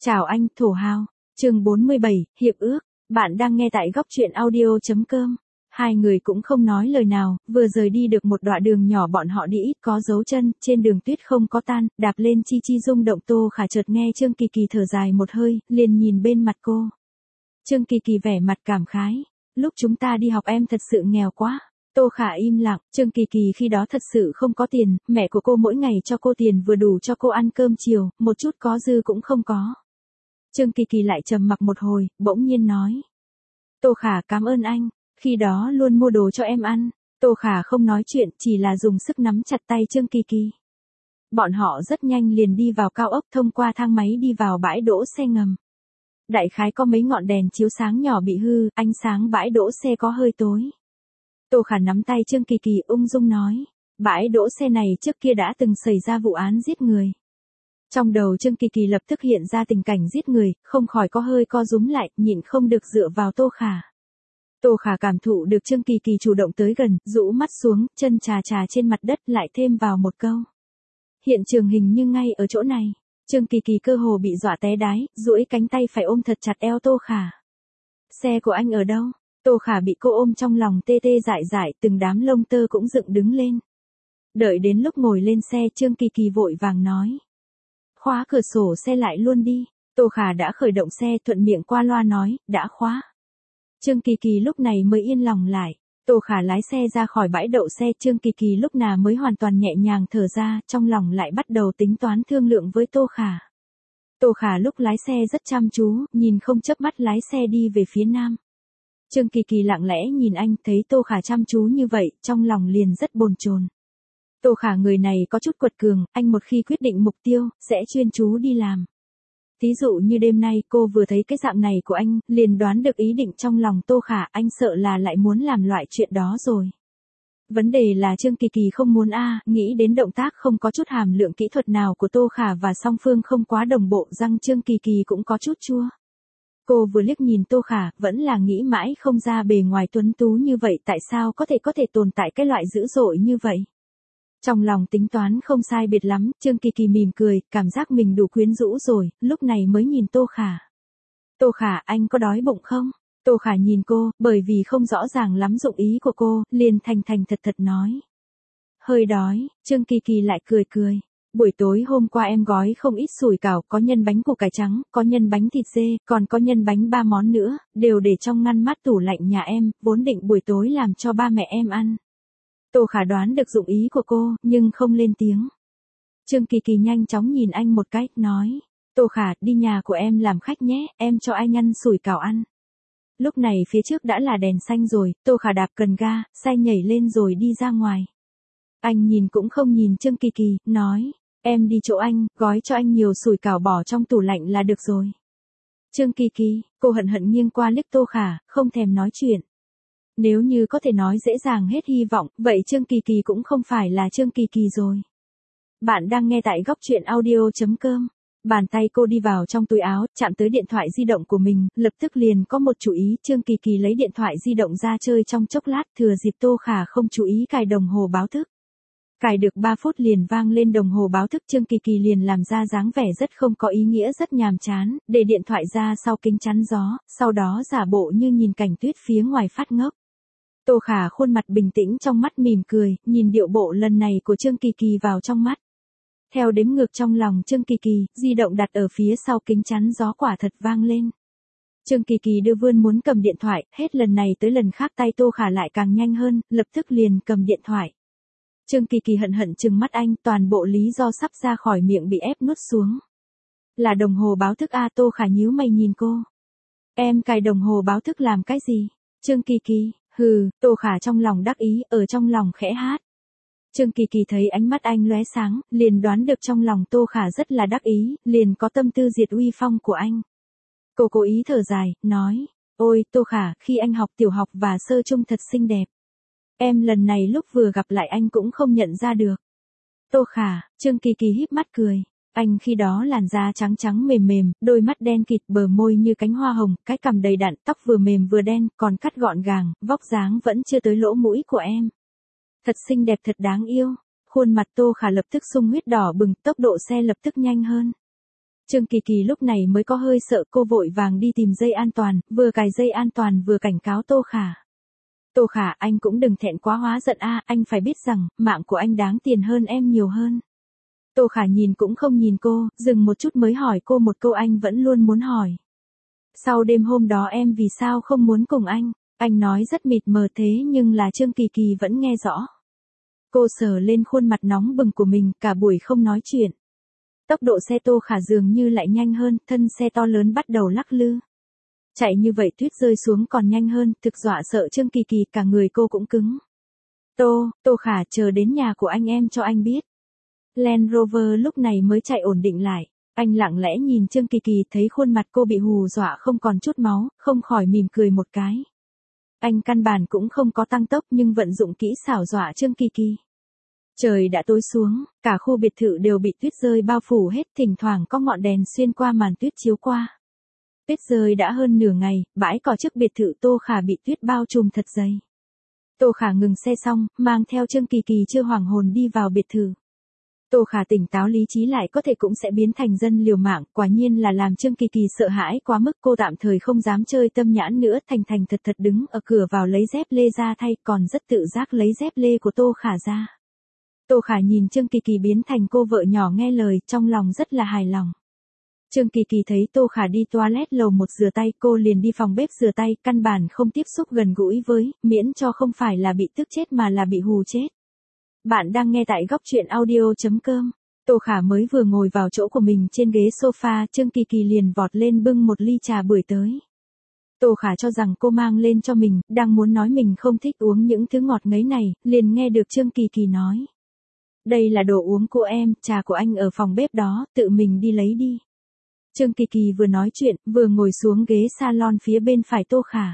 Chào anh, thổ hào. Chương 47, Hiệp ước. Bạn đang nghe tại góc truyện audio.com. Hai người cũng không nói lời nào, vừa rời đi được một đoạn đường nhỏ bọn họ đi ít có dấu chân, trên đường tuyết không có tan, đạp lên chi chi rung động. Tô Khả chợt nghe Trương Kỳ Kỳ thở dài một hơi, liền nhìn bên mặt cô. Trương Kỳ Kỳ vẻ mặt cảm khái. Lúc chúng ta đi học em thật sự nghèo quá. Tô Khả im lặng, Trương Kỳ Kỳ khi đó thật sự không có tiền, mẹ của cô mỗi ngày cho cô tiền vừa đủ cho cô ăn cơm chiều, một chút có dư cũng không có. Trương Kỳ Kỳ lại trầm mặc một hồi, bỗng nhiên nói. Tô Khả cảm ơn anh, khi đó luôn mua đồ cho em ăn. Tô Khả không nói chuyện, chỉ là dùng sức nắm chặt tay Trương Kỳ Kỳ. Bọn họ rất nhanh liền đi vào cao ốc, thông qua thang máy đi vào bãi đỗ xe ngầm. Đại khái có mấy ngọn đèn chiếu sáng nhỏ bị hư, ánh sáng bãi đỗ xe có hơi tối. Tô Khả nắm tay Trương Kỳ Kỳ ung dung nói, bãi đỗ xe này trước kia đã từng xảy ra vụ án giết người. Trong đầu Trương Kỳ Kỳ lập tức hiện ra tình cảnh giết người, không khỏi có hơi co rúm lại, nhịn không được dựa vào Tô Khả. Tô Khả cảm thụ được Trương Kỳ Kỳ chủ động tới gần, rũ mắt xuống, chân trà trên mặt đất, lại thêm vào một câu. Hiện trường hình như ngay ở chỗ này. Trương Kỳ Kỳ cơ hồ bị dọa té đái, duỗi cánh tay phải ôm thật chặt eo Tô Khả. Xe của anh ở đâu? Tô Khả bị cô ôm trong lòng tê tê dại dại, từng đám lông tơ cũng dựng đứng lên. Đợi đến lúc ngồi lên xe, Trương Kỳ Kỳ vội vàng nói. Khóa cửa sổ xe lại luôn đi. Tô Khả đã khởi động xe, thuận miệng qua loa nói, đã khóa. Trương Kỳ Kỳ lúc này mới yên lòng lại. Tô Khả lái xe ra khỏi bãi đậu xe, Trương Kỳ Kỳ lúc nào mới hoàn toàn nhẹ nhàng thở ra, trong lòng lại bắt đầu tính toán thương lượng với Tô Khả. Tô Khả lúc lái xe rất chăm chú, nhìn không chớp mắt lái xe đi về phía nam. Trương Kỳ Kỳ lặng lẽ nhìn anh, thấy Tô Khả chăm chú như vậy, trong lòng liền rất bồn chồn. Tô Khả người này có chút quật cường, anh một khi quyết định mục tiêu, sẽ chuyên chú đi làm. Thí dụ như đêm nay cô vừa thấy cái dạng này của anh, liền đoán được ý định trong lòng Tô Khả, anh sợ là lại muốn làm loại chuyện đó rồi. Vấn đề là Trương Kỳ Kỳ không muốn nghĩ đến động tác không có chút hàm lượng kỹ thuật nào của Tô Khả và song phương không quá đồng bộ, răng Trương Kỳ Kỳ cũng có chút chua. Cô vừa liếc nhìn Tô Khả, vẫn là nghĩ mãi không ra bề ngoài tuấn tú như vậy tại sao có thể tồn tại cái loại dữ dội như vậy. Trong lòng tính toán không sai biệt lắm, Trương Kỳ Kỳ mỉm cười, cảm giác mình đủ quyến rũ rồi, lúc này mới nhìn Tô Khả. Tô Khả, anh có đói bụng không? Tô Khả nhìn cô, bởi vì không rõ ràng lắm dụng ý của cô, liền thành thật nói. Hơi đói, Trương Kỳ Kỳ lại cười. Buổi tối hôm qua em gói không ít sủi cảo, có nhân bánh củ cải trắng, có nhân bánh thịt dê, còn có nhân bánh 3 món nữa, đều để trong ngăn mát tủ lạnh nhà em, vốn định buổi tối làm cho ba mẹ em ăn. Tô Khả đoán được dụng ý của cô, nhưng không lên tiếng. Trương Kỳ Kỳ nhanh chóng nhìn anh một cái, nói. Tô Khả, đi nhà của em làm khách nhé, em cho anh ăn sủi cảo ăn. Lúc này phía trước đã là đèn xanh rồi, Tô Khả đạp cần ga, xe nhảy lên rồi đi ra ngoài. Anh nhìn cũng không nhìn Trương Kỳ Kỳ, nói. Em đi chỗ anh, gói cho anh nhiều sủi cảo bỏ trong tủ lạnh là được rồi. Trương Kỳ Kỳ, cô hận nghiêng qua liếc Tô Khả, không thèm nói chuyện. Nếu như có thể nói dễ dàng hết hy vọng, vậy Trương Kỳ Kỳ cũng không phải là Trương Kỳ Kỳ rồi. Bạn đang nghe tại góc truyện audio.com. Bàn tay cô đi vào trong túi áo, chạm tới điện thoại di động của mình, lập tức liền có một chủ ý. Trương Kỳ Kỳ lấy điện thoại di động ra chơi trong chốc lát, thừa dịp Tô Khả không chú ý cài đồng hồ báo thức. Cài được 3 phút liền vang lên đồng hồ báo thức, Trương Kỳ Kỳ liền làm ra dáng vẻ rất không có ý nghĩa, rất nhàm chán, để điện thoại ra sau kính chắn gió, sau đó giả bộ như nhìn cảnh tuyết phía ngoài phát ngốc. Tô Khả khuôn mặt bình tĩnh, trong mắt mỉm cười, nhìn điệu bộ lần này của Trương Kỳ Kỳ vào trong mắt. Theo đếm ngược trong lòng Trương Kỳ Kỳ, di động đặt ở phía sau kính chắn gió quả thật vang lên. Trương Kỳ Kỳ đưa vươn muốn cầm điện thoại, hết lần này tới lần khác tay Tô Khả lại càng nhanh hơn, lập tức liền cầm điện thoại. Trương Kỳ Kỳ hận trừng mắt anh, toàn bộ lý do sắp ra khỏi miệng bị ép nuốt xuống. Là đồng hồ báo thức Tô Khả nhíu mày nhìn cô. Em cài đồng hồ báo thức làm cái gì? Trương Kỳ Kỳ, hừ, Tô Khả trong lòng đắc ý, ở trong lòng khẽ hát. Trương Kỳ Kỳ thấy ánh mắt anh lóe sáng, liền đoán được trong lòng Tô Khả rất là đắc ý, liền có tâm tư diệt uy phong của anh. Cô cố ý thở dài, nói, ôi Tô Khả, khi anh học tiểu học và sơ trung thật xinh đẹp. Em lần này lúc vừa gặp lại anh cũng không nhận ra được. Tô Khả, Trương Kỳ Kỳ híp mắt cười. Anh khi đó làn da trắng trắng mềm mềm, đôi mắt đen kịt, bờ môi như cánh hoa hồng, cái cằm đầy đặn, tóc vừa mềm vừa đen, còn cắt gọn gàng, vóc dáng vẫn chưa tới lỗ mũi của em. Thật xinh đẹp, thật đáng yêu. Khuôn mặt Tô Khả lập tức sung huyết đỏ bừng, tốc độ xe lập tức nhanh hơn. Trương Kỳ Kỳ lúc này mới có hơi sợ, cô vội vàng đi tìm dây an toàn, vừa cài dây an toàn vừa cảnh cáo Tô Khả. Tô Khả, anh cũng đừng thẹn quá hóa giận a, anh phải biết rằng, mạng của anh đáng tiền hơn em nhiều hơn. Tô Khả nhìn cũng không nhìn cô, dừng một chút mới hỏi cô một câu anh vẫn luôn muốn hỏi. Sau đêm hôm đó em vì sao không muốn cùng anh? Anh nói rất mịt mờ thế nhưng là Trương Kỳ Kỳ vẫn nghe rõ. Cô sờ lên khuôn mặt nóng bừng của mình, cả buổi không nói chuyện. Tốc độ xe Tô Khả dường như lại nhanh hơn, thân xe to lớn bắt đầu lắc lư. Chạy như vậy tuyết rơi xuống còn nhanh hơn, thực dọa sợ Trương Kỳ Kỳ, cả người cô cũng cứng. Tô Khả, chờ đến nhà của anh em cho anh biết. Land Rover lúc này mới chạy ổn định lại. Anh lặng lẽ nhìn Trương Kỳ Kỳ, thấy khuôn mặt cô bị hù dọa không còn chút máu, không khỏi mỉm cười một cái. Anh căn bản cũng không có tăng tốc nhưng vận dụng kỹ xảo dọa Trương Kỳ Kỳ. Trời đã tối xuống, cả khu biệt thự đều bị tuyết rơi bao phủ hết, thỉnh thoảng có ngọn đèn xuyên qua màn tuyết chiếu qua. Tuyết rơi đã hơn nửa ngày, bãi cỏ trước biệt thự Tô Khả bị tuyết bao trùm thật dày. Tô Khả ngừng xe xong, mang theo Trương Kỳ Kỳ chưa hoảng hồn đi vào biệt thự. Tô Khả tỉnh táo lý trí lại có thể cũng sẽ biến thành dân liều mạng, quả nhiên là làm Trương Kỳ Kỳ sợ hãi quá mức, cô tạm thời không dám chơi tâm nhãn nữa, thành thành thật thật đứng ở cửa vào lấy dép lê ra thay, còn rất tự giác lấy dép lê của Tô Khả ra. Tô Khả nhìn Trương Kỳ Kỳ biến thành cô vợ nhỏ nghe lời, trong lòng rất là hài lòng. Trương Kỳ Kỳ thấy Tô Khả đi toilet lầu 1 rửa tay, cô liền đi phòng bếp rửa tay, căn bản không tiếp xúc gần gũi với, miễn cho không phải là bị tức chết mà là bị hù chết. Bạn đang nghe tại góc truyện audio.com. Tô Khả mới vừa ngồi vào chỗ của mình trên ghế sofa, Trương Kỳ Kỳ liền vọt lên bưng một ly trà bưởi tới. Tô Khả cho rằng cô mang lên cho mình, đang muốn nói mình không thích uống những thứ ngọt ngấy này, liền nghe được Trương Kỳ Kỳ nói. Đây là đồ uống của em, trà của anh ở phòng bếp đó, tự mình đi lấy đi. Trương Kỳ Kỳ vừa nói chuyện, vừa ngồi xuống ghế salon phía bên phải Tô Khả.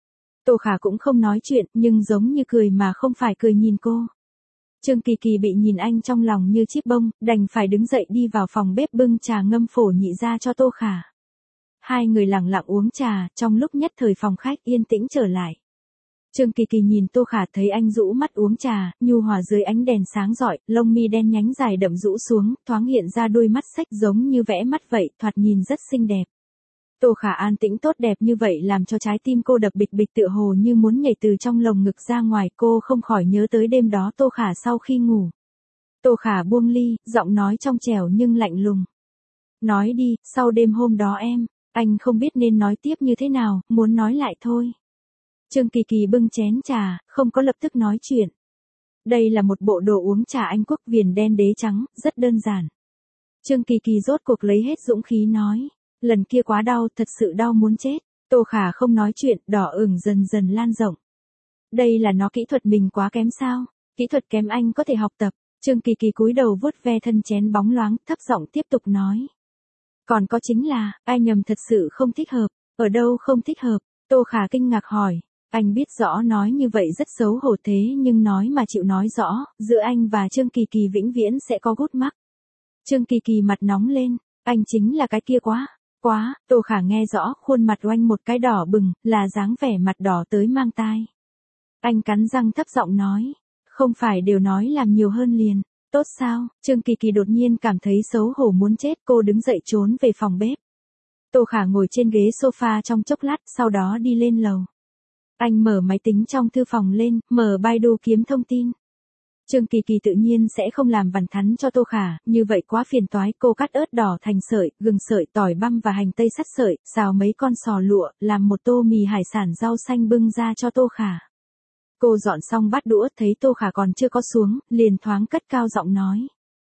Tô Khả cũng không nói chuyện, nhưng giống như cười mà không phải cười nhìn cô. Trương Kỳ Kỳ bị nhìn anh trong lòng như chiếc bông, đành phải đứng dậy đi vào phòng bếp bưng trà ngâm phổ nhị ra cho Tô Khả. Hai người lặng lặng uống trà, trong lúc nhất thời phòng khách yên tĩnh trở lại. Trương Kỳ Kỳ nhìn Tô Khả thấy anh rũ mắt uống trà, nhu hòa dưới ánh đèn sáng rọi, lông mi đen nhánh dài đậm rũ xuống, thoáng hiện ra đôi mắt xếch giống như vẽ mắt vậy, thoạt nhìn rất xinh đẹp. Tô Khả an tĩnh tốt đẹp như vậy làm cho trái tim cô đập bịch bịch tựa hồ như muốn nhảy từ trong lồng ngực ra ngoài, cô không khỏi nhớ tới đêm đó Tô Khả sau khi ngủ. Tô Khả buông ly, giọng nói trong trẻo nhưng lạnh lùng. Nói đi, sau đêm hôm đó anh không biết nên nói tiếp như thế nào, muốn nói lại thôi. Trương Kỳ Kỳ bưng chén trà, không có lập tức nói chuyện. Đây là một bộ đồ uống trà Anh quốc viền đen đế trắng, rất đơn giản. Trương Kỳ Kỳ rốt cuộc lấy hết dũng khí nói. Lần kia quá đau, thật sự đau muốn chết. Tô Khả không nói chuyện, đỏ ửng dần dần lan rộng. Đây là nó kỹ thuật mình quá kém sao? Kỹ thuật kém anh có thể học tập. Trương Kỳ Kỳ cúi đầu vuốt ve thân chén bóng loáng, thấp giọng tiếp tục nói. Còn có chính là, ai nhầm thật sự không thích hợp. Ở đâu không thích hợp? Tô Khả kinh ngạc hỏi. Anh biết rõ nói như vậy rất xấu hổ thế nhưng nói mà chịu nói rõ, giữa anh và Trương Kỳ Kỳ vĩnh viễn sẽ có gút mắc. Trương Kỳ Kỳ mặt nóng lên. Anh chính là cái kia quá. Tô Khả nghe rõ, khuôn mặt oanh một cái đỏ bừng, là dáng vẻ mặt đỏ tới mang tai. Anh cắn răng thấp giọng nói, không phải đều nói làm nhiều hơn liền, tốt sao? Trương Kỳ Kỳ đột nhiên cảm thấy xấu hổ muốn chết, cô đứng dậy trốn về phòng bếp. Tô Khả ngồi trên ghế sofa trong chốc lát, sau đó đi lên lầu. Anh mở máy tính trong thư phòng lên, mở Baidu kiếm thông tin. Trương Kỳ Kỳ tự nhiên sẽ không làm vằn thắn cho Tô Khả, như vậy quá phiền toái, cô cắt ớt đỏ thành sợi, gừng sợi, tỏi băm và hành tây sắt sợi, xào mấy con sò lụa, làm một tô mì hải sản rau xanh bưng ra cho Tô Khả. Cô dọn xong bát đũa, thấy Tô Khả còn chưa có xuống, liền thoáng cất cao giọng nói.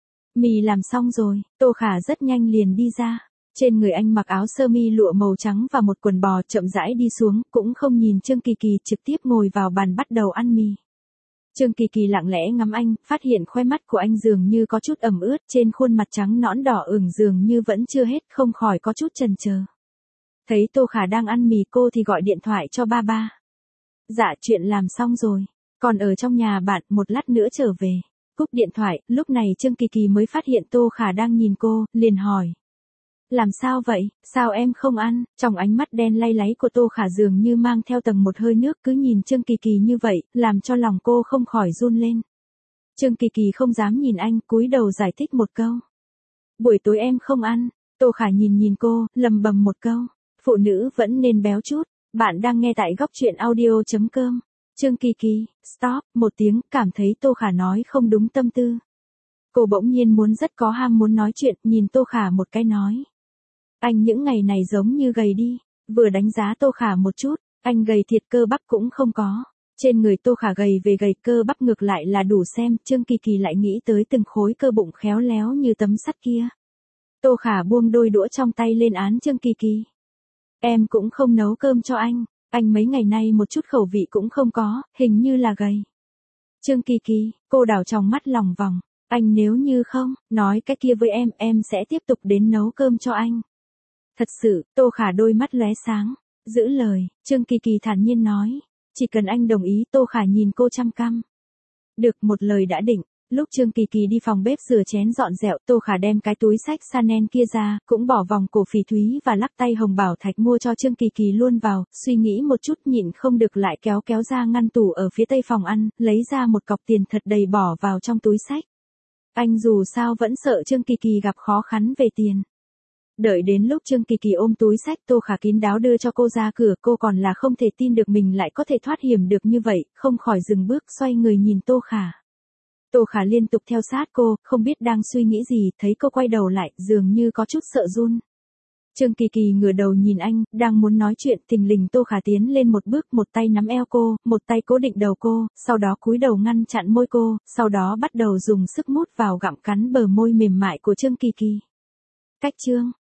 Mì làm xong rồi, Tô Khả rất nhanh liền đi ra. Trên người anh mặc áo sơ mi lụa màu trắng và một quần bò, chậm rãi đi xuống, cũng không nhìn Trương Kỳ Kỳ, trực tiếp ngồi vào bàn bắt đầu ăn mì. Trương Kỳ Kỳ lặng lẽ ngắm anh, phát hiện khoe mắt của anh dường như có chút ẩm ướt, trên khuôn mặt trắng nõn đỏ ửng dường như vẫn chưa hết, không khỏi có chút chần chờ. Thấy Tô Khả đang ăn mì cô thì gọi điện thoại cho ba. Dạ chuyện làm xong rồi, còn ở trong nhà bạn, một lát nữa trở về. Cúp điện thoại, lúc này Trương Kỳ Kỳ mới phát hiện Tô Khả đang nhìn cô, liền hỏi. Làm sao vậy, sao em không ăn? Trong ánh mắt đen lay láy của Tô Khả dường như mang theo tầng một hơi nước, cứ nhìn Trương Kỳ Kỳ như vậy, làm cho lòng cô không khỏi run lên. Trương Kỳ Kỳ không dám nhìn anh, cúi đầu giải thích một câu. Buổi tối em không ăn. Tô Khả nhìn nhìn cô, lầm bầm một câu. Phụ nữ vẫn nên béo chút. Bạn đang nghe tại góc truyện audio.com. Trương Kỳ Kỳ, stop, một tiếng, cảm thấy Tô Khả nói không đúng tâm tư. Cô bỗng nhiên rất có ham muốn nói chuyện, nhìn Tô Khả một cái nói. Anh những ngày này giống như gầy đi. Vừa đánh giá Tô Khả một chút, anh gầy thiệt, cơ bắp cũng không có. Trên người Tô Khả gầy về gầy, cơ bắp ngược lại là đủ xem. Trương Kỳ Kỳ lại nghĩ tới từng khối cơ bụng khéo léo như tấm sắt kia. Tô Khả buông đôi đũa trong tay lên án Trương Kỳ Kỳ. Em cũng không nấu cơm cho anh mấy ngày nay một chút khẩu vị cũng không có, hình như là gầy. Trương Kỳ Kỳ, cô đảo tròng mắt lòng vòng. Anh nếu như không, nói cái kia với em sẽ tiếp tục đến nấu cơm cho anh. Thật sự, Tô Khả đôi mắt lóe sáng. Giữ lời, Trương Kỳ Kỳ thản nhiên nói. Chỉ cần anh đồng ý. Tô Khả nhìn cô chăm căm. Được, một lời đã định. Lúc Trương Kỳ Kỳ đi phòng bếp rửa chén dọn dẹo, Tô Khả đem cái túi xách Chanel kia ra, cũng bỏ vòng cổ phỉ thúy và lắc tay hồng bảo thạch mua cho Trương Kỳ Kỳ luôn vào, suy nghĩ một chút nhịn không được lại kéo ra ngăn tủ ở phía tây phòng ăn, lấy ra một cọc tiền thật đầy bỏ vào trong túi xách. Anh dù sao vẫn sợ Trương Kỳ Kỳ gặp khó khăn về tiền. Đợi đến lúc Trương Kỳ Kỳ ôm túi xách, Tô Khả kín đáo đưa cho cô ra cửa, cô còn là không thể tin được mình lại có thể thoát hiểm được như vậy, không khỏi dừng bước xoay người nhìn Tô Khả. Tô Khả liên tục theo sát cô, không biết đang suy nghĩ gì, thấy cô quay đầu lại, dường như có chút sợ run. Trương Kỳ Kỳ ngửa đầu nhìn anh, đang muốn nói chuyện, thình lình Tô Khả tiến lên một bước, một tay nắm eo cô, một tay cố định đầu cô, sau đó cúi đầu ngăn chặn môi cô, sau đó bắt đầu dùng sức mút vào gặm cắn bờ môi mềm mại của Trương Kỳ Kỳ. Cách chương